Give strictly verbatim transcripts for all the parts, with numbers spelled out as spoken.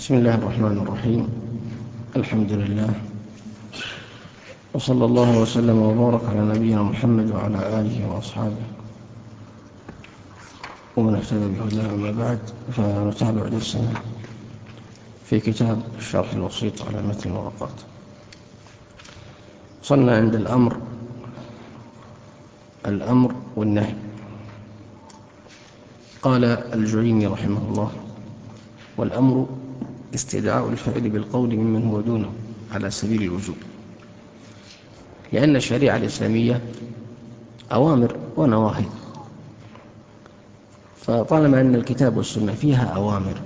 بسم الله الرحمن الرحيم. الحمد لله، وصلى الله وسلم وبارك على نبينا محمد وعلى آله وأصحابه ومن اهتدى بهداه. أما بعد، فنتابع درسنا في كتاب الشرح الوسيط على متن الورقات. وصلنا عند الأمر الأمر والنهي. قال الجعيني رحمه الله: والأمر استدعاء الفعل بالقول ممن هو دونه على سبيل الوجوب، لأن الشريعة الإسلامية أوامر ونواهي، فطالما أن الكتاب والسنة فيها أوامر،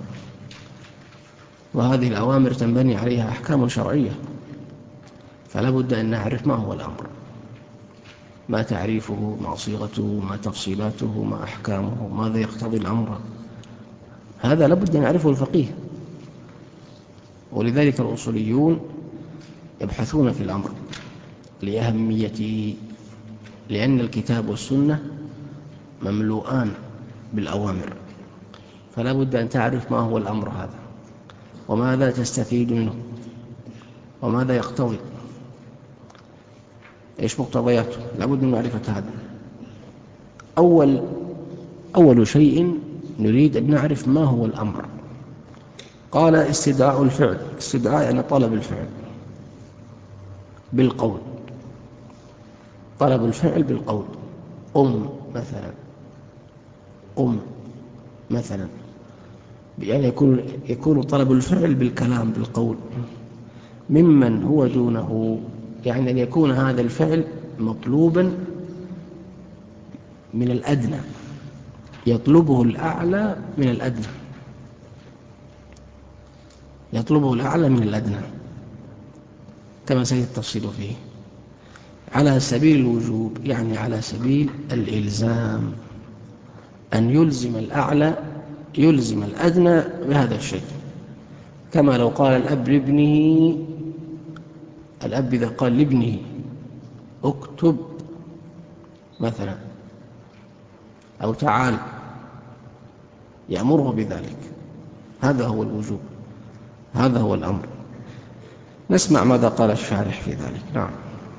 وهذه الأوامر تنبني عليها أحكام شرعية، فلا بد أن نعرف ما هو الأمر، ما تعريفه، ما صيغته، ما تفصيلاته، ما أحكامه، ماذا يقتضي الأمر. هذا لا بد أن يعرفه الفقيه. ولذلك الأصوليون يبحثون في الأمر لأهميته، لأن الكتاب والسنة مملوءان بالأوامر، فلا بد أن تعرف ما هو الأمر هذا، وماذا تستفيد منه، وماذا يقتضي، إيش مقتضياته. لا بد من معرفة هذا. أول أول شيء نريد أن نعرف ما هو الأمر. قال: استدعاء الفعل. استدعاء يعني طلب الفعل بالقول، طلب الفعل بالقول. قم مثلا، قم مثلا، يعني يكون يكون طلب الفعل بالكلام بالقول. ممن هو دونه، يعني أن يكون هذا الفعل مطلوبا من الأدنى، يطلبه الأعلى من الأدنى، يطلبه الأعلى من الأدنى، كما سيأتي التفصيل فيه. على سبيل الوجوب يعني على سبيل الإلزام، أن يلزم الأعلى يلزم الأدنى بهذا الشيء. كما لو قال الأب لابنه، الأب إذا قال لابنه اكتب مثلا أو تعال، يأمره بذلك، هذا هو الوجوب، هذا هو الأمر. نسمع ماذا قال الشارح في ذلك. نعم.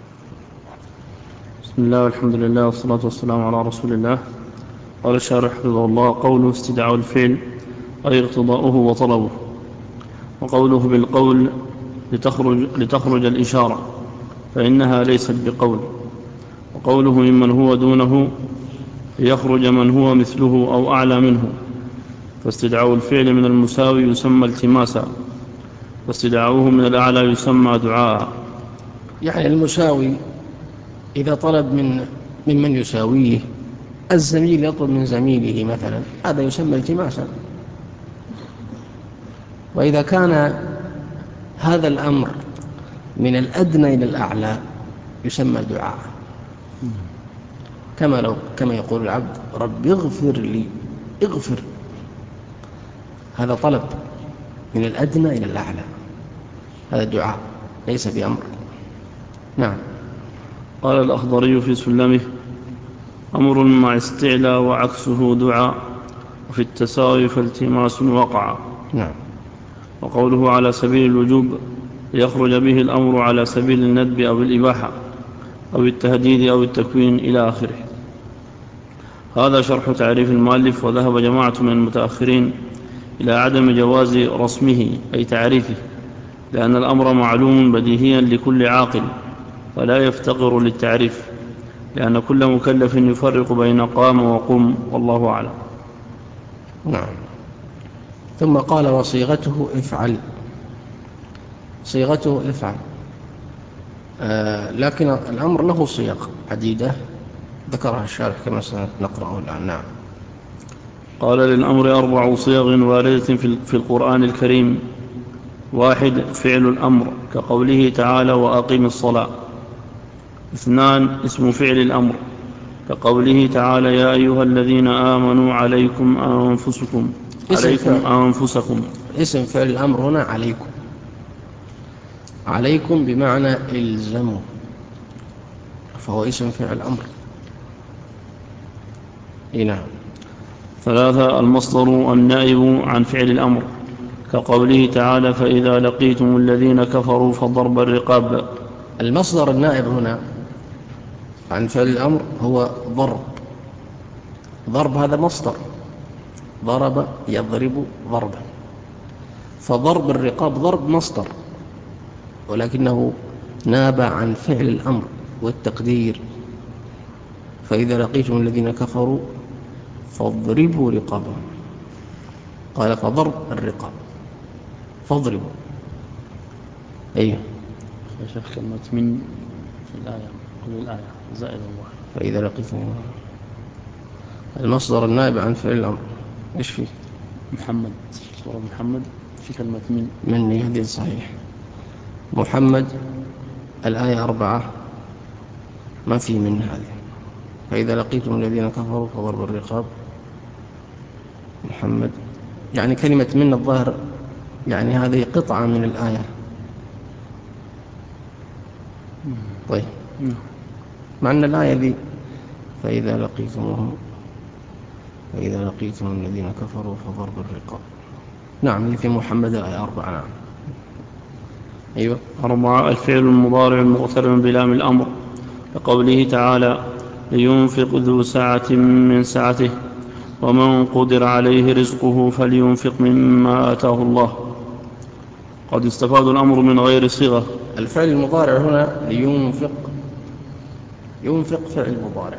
بسم الله والحمد لله والصلاة والسلام على رسول الله. قال الشارح حفظه الله: قوله استدعاء الفعل أي اقتضاؤه وطلبه، وقوله بالقول لتخرج, لتخرج الإشارة فإنها ليست بقول، وقوله ممن هو دونه ليخرج من هو مثله أو أعلى منه. فاستدعاء الفعل من المساوي يسمى التماسا، واستدعاؤه من الأعلى يسمى دعاء. يعني المساوي إذا طلب من ممن يساويه، الزميل يطلب من زميله مثلا، هذا يسمى التماسا. وإذا كان هذا الأمر من الأدنى إلى الأعلى يسمى دعاء، كما لو كما يقول العبد: رب اغفر لي، اغفر، هذا طلب من الأدنى إلى الأعلى، هذا دعاء ليس بأمر. نعم. قال الأخضري في سلمه: أمر مع استعلى وعكسه دعاء، وفي التساوي فالتماس وقع. نعم. وقوله على سبيل الوجوب ليخرج به الأمر على سبيل الندب أو الإباحة أو التهديد أو التكوين إلى آخره. هذا شرح تعريف المؤلف. وذهب جماعة من المتأخرين إلى عدم جواز رسمه أي تعريفه، لأن الأمر معلوم بديهيا لكل عاقل فلا يفتقر للتعريف، لأن كل مكلف يفرق بين قام وقم، والله أعلم. نعم. ثم قال: وصيغته افعل. صيغته افعل، آه لكن الأمر له صيغ عديدة ذكرها الشارح كما سنقرأه الآن. نعم. قال: للأمر أربع صيغ واردة في القرآن الكريم. واحد: فعل الأمر كقوله تعالى: وأقم الصلاة. اثنان: اسم فعل الأمر كقوله تعالى: يا أيها الذين آمنوا عليكم أنفسكم عليكم أنفسكم. اسم فعل الأمر هنا عليكم، عليكم بمعنى إلزموا، فهو اسم فعل الأمر. نعم. ثلاثة: المصدر النائب عن فعل الأمر كقوله تعالى فإذا لقيتم الذين كفروا فضرب الرقاب. المصدر النائب هنا عن فعل الأمر هو ضرب. ضرب هذا مصدر، ضرب يضرب ضربا، فضرب الرقاب ضرب مصدر، ولكنه ناب عن فعل الأمر والتقدير. فإذا لقيتم الذين كفروا فاضربوا رقابهم، قال فضرب الرقاب فاضربوا. أيوه يا شيخ كلمة من في الآية كل الآية زائد الله. فإذا لقيتم المصدر النائب عن فعل الأمر إيش فيه؟ محمد، سورة محمد في كلمة من. من يهدي صحيح. محمد الآية أربعة ما في من هذه. فإذا لقيتم الذين كفروا فضرب الرقاب. محمد يعني كلمة من الظاهر يعني هذه قطعة من الآية. طيب مع أن الآية ذي فإذا لقيتموهم فإذا لقيتم الذين كفروا فضرب الرقاب. نعم في محمد الآية أربعة. نعم أيوة. أربعة الفعل المضارع المقترن بلام الأمر لقوله تعالى لينفق ذو سعة من سعته ومن قدر عليه رزقه فلينفق مما آتاه الله. قد استفاد الأمر من غير صيغة. الفعل المضارع هنا لينفق، ينفق فعل مضارع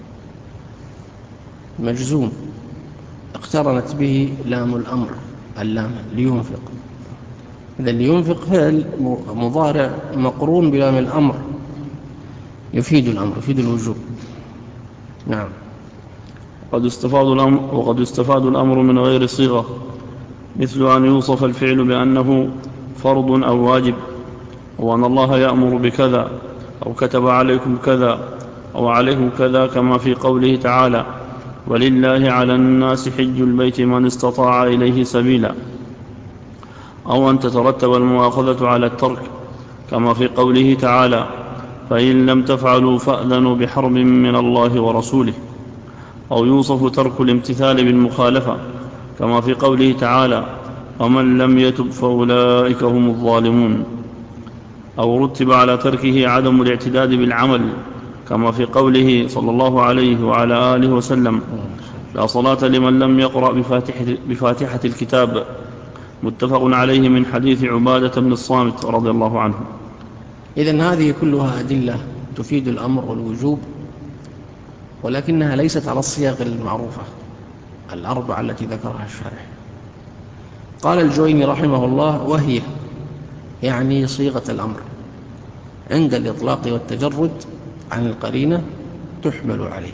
مجزوم اقترنت به لام الأمر اللام لينفق. إذا لينفق فعل مضارع مقرون بلام الأمر يفيد الأمر يفيد الوجوب. نعم. قد استفاد الأمر وقد استفاد الأمر من غير صيغة، مثل أن يوصف الفعل بأنه فرض أو واجب، أو أن الله يأمر بكذا، أو كتب عليكم كذا، أو عليكم كذا، كما في قوله تعالى ولله على الناس حج البيت من استطاع إليه سبيلا، أو أن تترتب المؤاخذة على الترك، كما في قوله تعالى فإن لم تفعلوا فأذنوا بحرب من الله ورسوله، أو يوصف ترك الامتثال بالمخالفة، كما في قوله تعالى ومن لم يتب فأولئك هم الظالمون، أو رتب على تركه عدم الاعتداد بالعمل، كما في قوله صلى الله عليه وعلى آله وسلم لا صلاة لمن لم يقرأ بفاتحة, بفاتحة الكتاب، متفق عليه من حديث عبادة بن الصامت رضي الله عنه. إذن هذه كلها أدلة تفيد الأمر والوجوب، ولكنها ليست على الصيغ المعروفة الأربعة التي ذكرها الشارح. قال الجويني رحمه الله وهي يعني صيغة الأمر عند الإطلاق والتجرد عن القرينة تحمل عليه.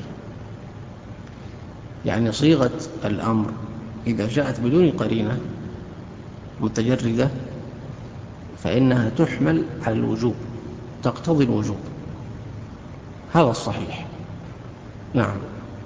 يعني صيغة الأمر إذا جاءت بدون قرينة متجردة فإنها تحمل على الوجوب، تقتضي الوجوب، هذا الصحيح. نعم.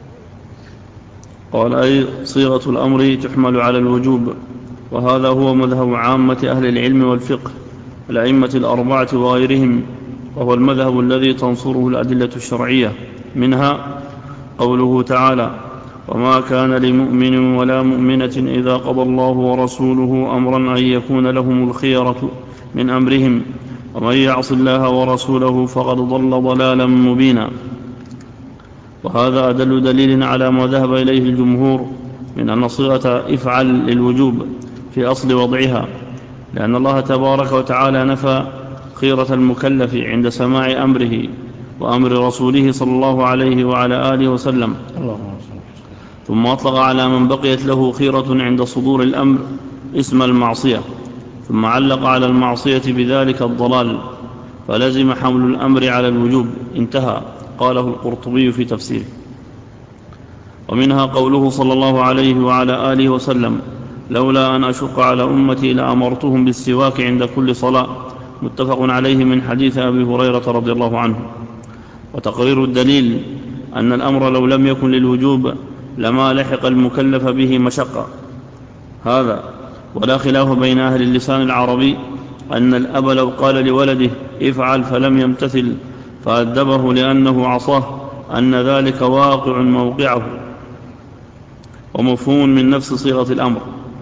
قال أي صيغة الأمر تحمل على الوجوب، وهذا هو مذهب عامة أهل العلم والفقه الأئمة الأربعة وغيرهم، وهو المذهب الذي تنصره الأدلة الشرعية، منها قوله تعالى وما كان لمؤمن ولا مؤمنة إذا قضى الله ورسوله أمرا أن يكون لهم الخيرة من أمرهم ومن يعص الله ورسوله فقد ضل ضلالا مبينا. وهذا أدل دليل على ما ذهب إليه الجمهور من أن صيغة افعل للوجوب في أصل وضعها، لأن الله تبارك وتعالى نفى خيرة المكلف عند سماع أمره وأمر رسوله صلى الله عليه وعلى آله وسلم، ثم أطلق على من بقيت له خيرة عند صدور الأمر اسم المعصية، ثم علق على المعصية بذلك الضلال، فلزم حمل الأمر على الوجوب. انتهى. قاله القرطبي في تفسيره. ومنها قوله صلى الله عليه وعلى آله وسلم لولا أن أشق على أمتي لأمرتهم بالسواك عند كل صلاة، متفق عليه من حديث أبي هريرة رضي الله عنه. وتقرير الدليل أن الأمر لو لم يكن للوجوب لما لحق المكلف به مشقة، هذا ولا خلاف بين أهل اللسان العربي أن الأب لو قال لولده افعل فلم يمتثل فأدبه لأنه عصاه أن ذلك واقع موقعه ومفهوم من نفس صيغة الأمر.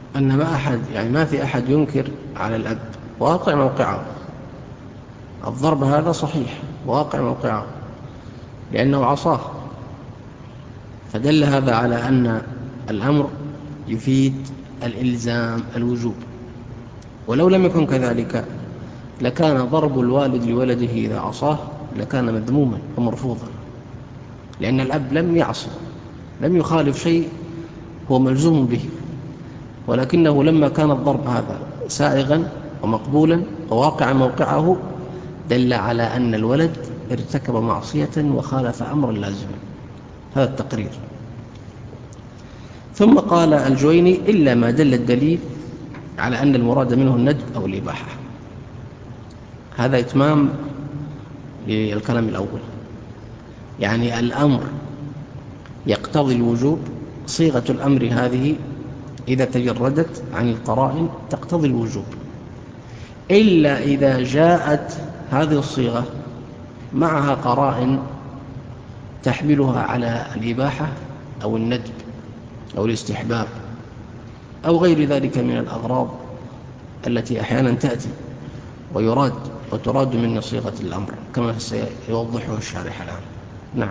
أن ما أحد يعني ما في أحد ينكر على الأب واقع موقعه. الضرب هذا صحيح واقع موقعه لأنه عصاه، فدل هذا على أن الأمر يفيد الإلزام الوجوب. ولو لم يكن كذلك لكان ضرب الوالد لولده إذا عصاه لكان مذموما ومرفوضا، لأن الأب لم يعصي، لم يخالف شيء هو ملزوم به، ولكنه لما كان الضرب هذا سائغا ومقبولا وواقع موقعه دل على أن الولد ارتكب معصية وخالف أمرا لازما. هذا التقرير. ثم قال الجويني إلا ما دل الدليل على أن المراد منه الندب أو الإباحة. هذا إتمام للكلام الأول، يعني الأمر يقتضي الوجوب. صيغة الأمر هذه إذا تجردت عن القرائن تقتضي الوجوب، إلا إذا جاءت هذه الصيغة معها قرائن تحملها على الإباحة أو الندب أو الاستحباب أو غير ذلك من الأغراض التي أحيانا تأتي ويراد وتراد من صيغة الأمر كما سيوضحه الشارح الآن. نعم.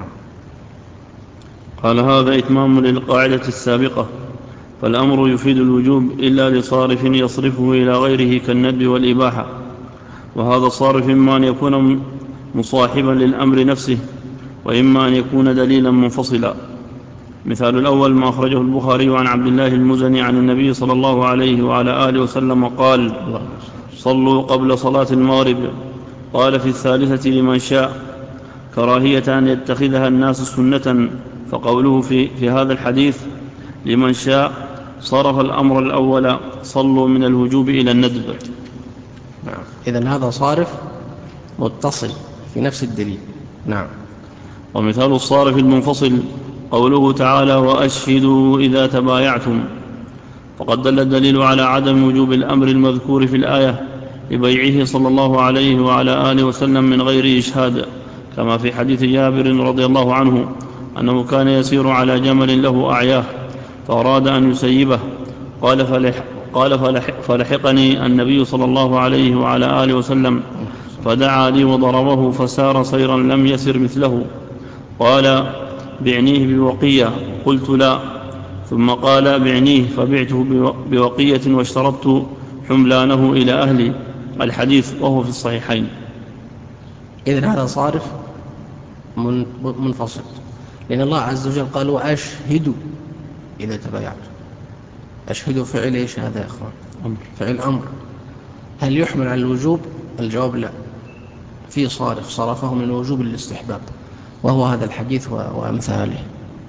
قال هذا إتمام للقاعدة السابقة، فالأمر يفيد الوجوب إلا لصارف يصرفه إلى غيره كالندب والإباحة، وهذا صارف إما أن يكون مصاحبا للأمر نفسه وإما أن يكون دليلا منفصلا. مثال الأول ما أخرجه البخاري عن عبد الله المزني عن النبي صلى الله عليه وعلى آله وسلم قال: صلوا قبل صلاة المغرب. قال في الثالثة لمن شاء، كراهية أن يتخذها الناس سنة، فقوله في, في هذا الحديث لمن شاء صرف الأمر الأول صلوا من الوجوب إلى الندب. نعم. إذن هذا صارف متصل في نفس الدليل. نعم. ومثال الصارف المنفصل قوله تعالى: وأشهدوا إذا تبايعتم، فقد دل الدليل على عدم وجوب الأمر المذكور في الآية لبيعه صلى الله عليه وعلى آله وسلم من غير إشهاد، كما في حديث جابر رضي الله عنه أنه كان يسير على جمل له أعياه فأراد أن يسيبه، قال, فلح قال فلح فلحقني النبي صلى الله عليه وعلى آله وسلم فدعا لي وضربه فسار سيرا لم يسر مثله. قال: بعنيه بوقية. قلت: لا. ثم قال: بعنيه. فبعته بوقية واشترطت حملانه إلى أهلي. الحديث وهو في الصحيحين. إذن هذا صارف منفصل، لأن الله عز وجل قال: وأشهدوا إذا تبايعتم. أشهدوا فعل إيش هذا يا أخوان؟ فعل أمر. هل يحمل على الوجوب؟ الجواب لا، في صارف صرفه من الوجوب للاستحباب، وهو هذا الحديث وأمثاله.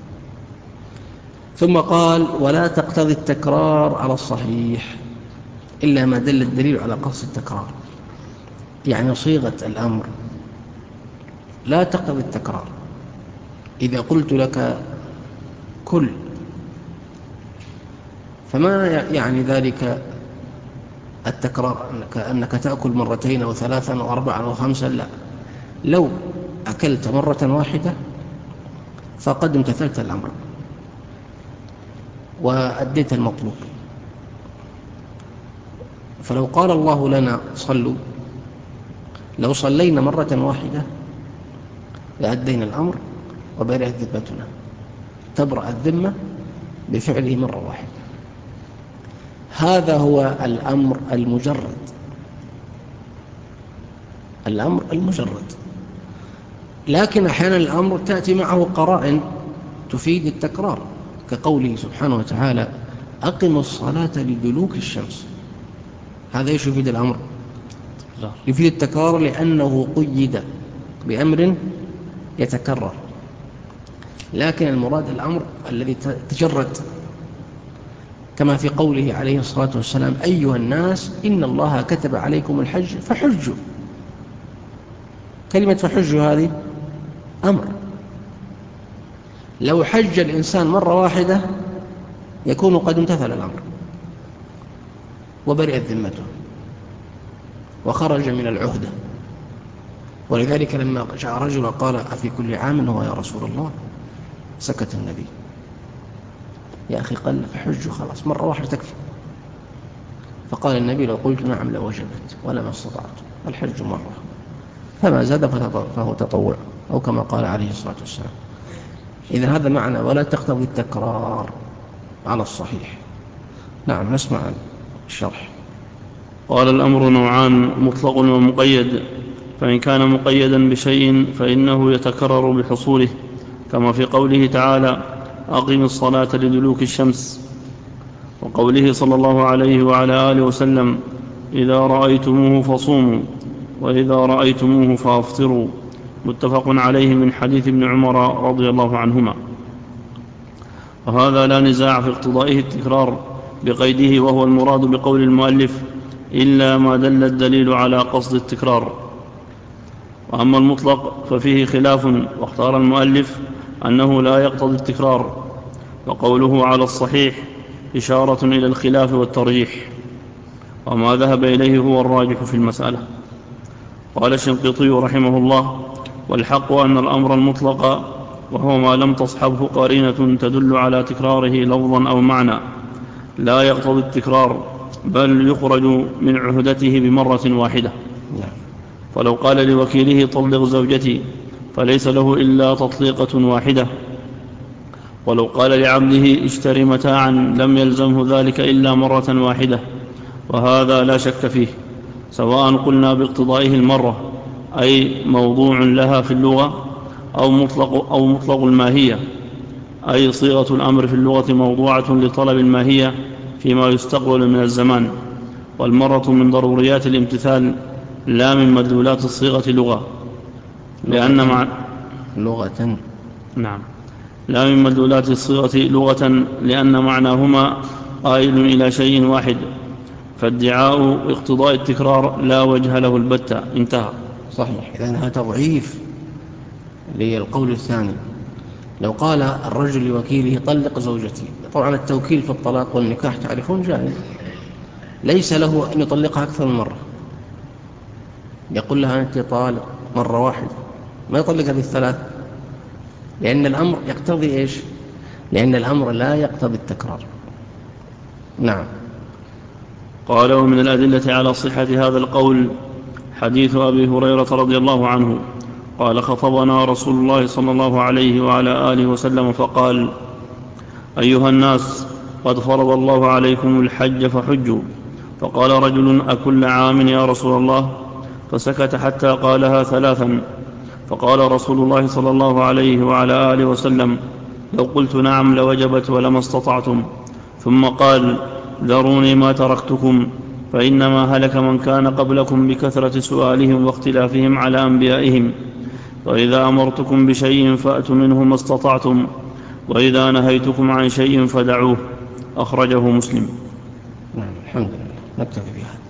ثم قال: ولا تقتضي التكرار على الصحيح إلا ما دل الدليل على قصد التكرار. يعني صيغة الأمر لا تقتضي التكرار. إذا قلت لك كل، فما يعني ذلك التكرار أنك, أنك تأكل مرتين أو ثلاثا أو أربعا أو خمسا، لا. لو أكلت مرة واحدة فقد امتثلت الأمر وأديت المطلوب. فلو قال الله لنا صلوا، لو صلينا مرة واحدة لأدينا الأمر وبرئت ذمتنا. تبرأ الذمة بفعله مرة واحدة. هذا هو الأمر المجرد، الأمر المجرد. لكن أحيانا الأمر تأتي معه قرائن تفيد التكرار، كقوله سبحانه وتعالى: أقم الصلاة لدلوك الشمس. هذا إيش يفيد الأمر؟ يفيد التكرار لأنه قيد بأمر يتكرر. لكن المراد الأمر الذي تجرد، كما في قوله عليه الصلاة والسلام: أيها الناس إن الله كتب عليكم الحج فحجوا. كلمة فحجوا هذه أمر. لو حج الإنسان مرة واحدة يكون قد امتثل الأمر وبرئت ذمته وخرج من العهدة. ولذلك لما جاء رجل قال: أفي كل عام هو يا رسول الله؟ سكت النبي. يا أخي قال: فحجوا، خلاص مرة واحدة تكفي. فقال النبي لو قلت نعم لوجبت ولما استطعت، الحج مرة، فما زاد فهو تطوع، أو كما قال عليه الصلاة والسلام. إذا هذا معنى ولا تقتضي التكرار على الصحيح. نعم، نسمع الشرح. قال الأمر نوعان: مطلق ومقيد. فإن كان مقيدا بشيء فإنه يتكرر بحصوله، كما في قوله تعالى: أقم الصلاة لدلوك الشمس، وقوله صلى الله عليه وعلى آله وسلم: إذا رأيتموه فصوموا، وإذا رأيتموه فأفطروا، متفق عليه من حديث ابن عمر رضي الله عنهما. وهذا لا نزاع في اقتضائه التكرار بقيده، وهو المراد بقول المؤلف: إلا ما دل الدليل على قصد التكرار. وأما المطلق ففيه خلاف، واختار المؤلف أنه لا يقتضي التكرار، وقوله على الصحيح إشارة إلى الخلاف والترجيح، وما ذهب إليه هو الراجح في المسألة. قال الشنقيطي رحمه الله: والحق أن الأمر المطلق وهو ما لم تصحبه قرينة تدل على تكراره لفظا أو معنى لا يقتضي التكرار، بل يخرج من عهدته بمرة واحدة. فلو قال لوكيله: طلق زوجتي، فليس له إلا تطليقة واحدة. ولو قال لعبده: اشتري متاعا، لم يلزمه ذلك إلا مرة واحدة، وهذا لا شك فيه، سواء قلنا باقتضائه المرة أي موضوع لها في اللغة، أو مطلق, أو مطلق الماهية أي صيغة الأمر في اللغة موضوعة لطلب الماهية فيما يستقبل من الزمان. والمرة من ضروريات الامتثال لا من مدلولات الصيغة لغة، لأن مع لغة نعم لا من مدلولات الصيغة لغة لأن معناهما قائل إلى شيء واحد، فادعاء اقتضاء التكرار لا وجه له البتة. انتهى. صحيح. إذن هذا تضعيف للقول الثاني. لو قال الرجل لوكيله: طلق زوجتي، طبعا التوكيل في الطلاق والنكاح تعرفون جائز، ليس له أن يطلقها أكثر من مرة، يقول لها أنت طالق مرة واحدة، ما يطلقها بالثلاث، لأن الأمر يقتضي إيش؟ لأن الأمر لا يقتضي التكرار. نعم. قال: ومن الأدلة على صحة هذا القول حديث أبي هريرة رضي الله عنه قال: خطبنا رسول الله صلى الله عليه وعلى آله وسلم فقال: أيها الناس، قد فرض الله عليكم الحج فحجوا. فقال رجل: أكل عام يا رسول الله؟ فسكت حتى قالها ثلاثا. فقال رسول الله صلى الله عليه وعلى آله وسلم: لو قلت نعم لوجبت ولما استطعتم. ثم قال: ذروني ما تركتكم، فإنما هلك من كان قبلكم بكثرة سؤالهم واختلافهم على أنبيائهم، وإذا أمرتكم بشيء فأتوا منه ما استطعتم، وإذا نهيتكم عن شيء فدعوه. أخرجه مسلم. نعم، الحمد لله، نكتفي بهذا.